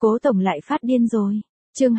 Cố tổng lại phát điên rồi. Chương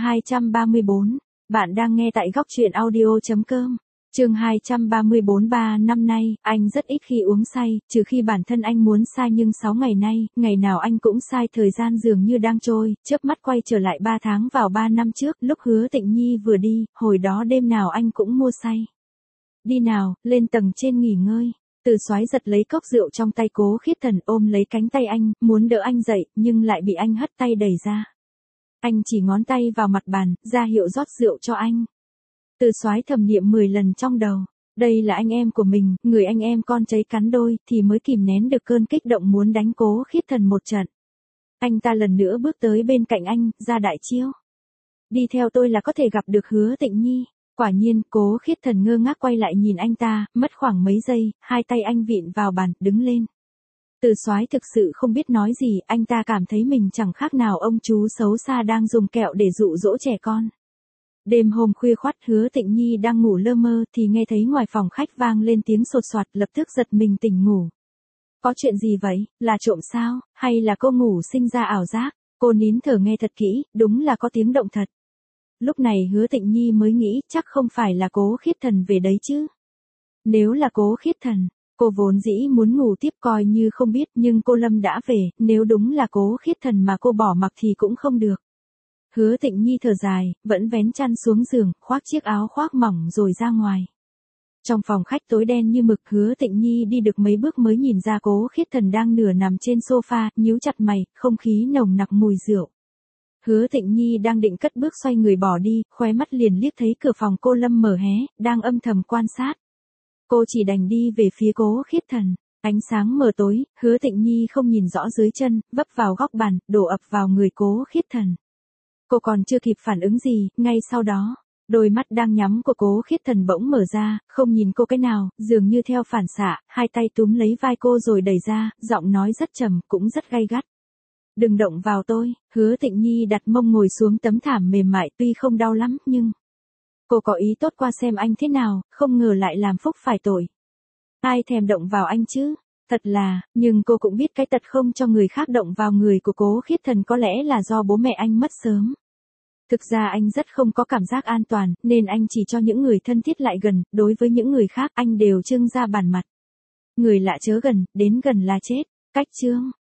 234. Bạn đang nghe tại góc truyện audio.com. Chương 234. 3 năm nay, anh rất ít khi uống say, trừ khi bản thân anh muốn sai, nhưng 6 ngày nay, ngày nào anh cũng sai, thời gian dường như đang trôi, chớp mắt quay trở lại 3 tháng vào 3 năm trước, lúc Hứa Tịnh Nhi vừa đi, hồi đó đêm nào anh cũng mua say. Đi nào, lên tầng trên nghỉ ngơi. Từ Soái giật lấy cốc rượu trong tay Cố Khiết Thần, ôm lấy cánh tay anh, muốn đỡ anh dậy, nhưng lại bị anh hất tay đẩy ra. Anh chỉ ngón tay vào mặt bàn, ra hiệu rót rượu cho anh. Từ Soái thầm niệm 10 lần trong đầu. Đây là anh em của mình, người anh em con cháy cắn đôi, thì mới kìm nén được cơn kích động muốn đánh Cố Khiết Thần một trận. Anh ta lần nữa bước tới bên cạnh anh, ra đại chiêu. Đi theo tôi là có thể gặp được Hứa Tịnh Nhi. Quả nhiên, Cố Khiết Thần ngơ ngác quay lại nhìn anh ta, mất khoảng mấy giây, hai tay anh vịn vào bàn, đứng lên. Từ Soái thực sự không biết nói gì, anh ta cảm thấy mình chẳng khác nào ông chú xấu xa đang dùng kẹo để dụ dỗ trẻ con. Đêm hôm khuya khoắt, Hứa Tịnh Nhi đang ngủ lơ mơ thì nghe thấy ngoài phòng khách vang lên tiếng sột soạt, lập tức giật mình tỉnh ngủ. Có chuyện gì vậy, là trộm sao, hay là cô ngủ sinh ra ảo giác? Cô nín thở nghe thật kỹ, đúng là có tiếng động thật. Lúc này Hứa Tịnh Nhi mới nghĩ chắc không phải là Cố Khiết Thần về đấy chứ. Nếu là Cố Khiết Thần, cô vốn dĩ muốn ngủ tiếp coi như không biết, nhưng cô Lâm đã về, nếu đúng là Cố Khiết Thần mà cô bỏ mặc thì cũng không được. Hứa Tịnh Nhi thở dài, vẫn vén chăn xuống giường, khoác chiếc áo khoác mỏng rồi ra ngoài. Trong phòng khách tối đen như mực, Hứa Tịnh Nhi đi được mấy bước mới nhìn ra Cố Khiết Thần đang nửa nằm trên sofa, nhíu chặt mày, không khí nồng nặc mùi rượu. Hứa Tịnh Nhi đang định cất bước xoay người bỏ đi, khóe mắt liền liếc thấy cửa phòng cô Lâm mở hé, đang âm thầm quan sát. Cô chỉ đành đi về phía Cố Khiết Thần. Ánh sáng mờ tối, Hứa Tịnh Nhi không nhìn rõ dưới chân, vấp vào góc bàn, đổ ập vào người Cố Khiết Thần. Cô còn chưa kịp phản ứng gì, ngay sau đó, đôi mắt đang nhắm của Cố Khiết Thần bỗng mở ra, không nhìn cô cái nào, dường như theo phản xạ, hai tay túm lấy vai cô rồi đẩy ra, giọng nói rất trầm, cũng rất gay gắt. Đừng động vào tôi. Hứa Tịnh Nhi đặt mông ngồi xuống tấm thảm mềm mại, tuy không đau lắm, nhưng cô có ý tốt qua xem anh thế nào, không ngờ lại làm phúc phải tội. Ai thèm động vào anh chứ? Thật là, nhưng cô cũng biết cái tật không cho người khác động vào người của Cố Khiết Thần có lẽ là do bố mẹ anh mất sớm. Thực ra anh rất không có cảm giác an toàn, nên anh chỉ cho những người thân thiết lại gần, đối với những người khác anh đều trưng ra bản mặt. Người lạ chớ gần, đến gần là chết. Cách chương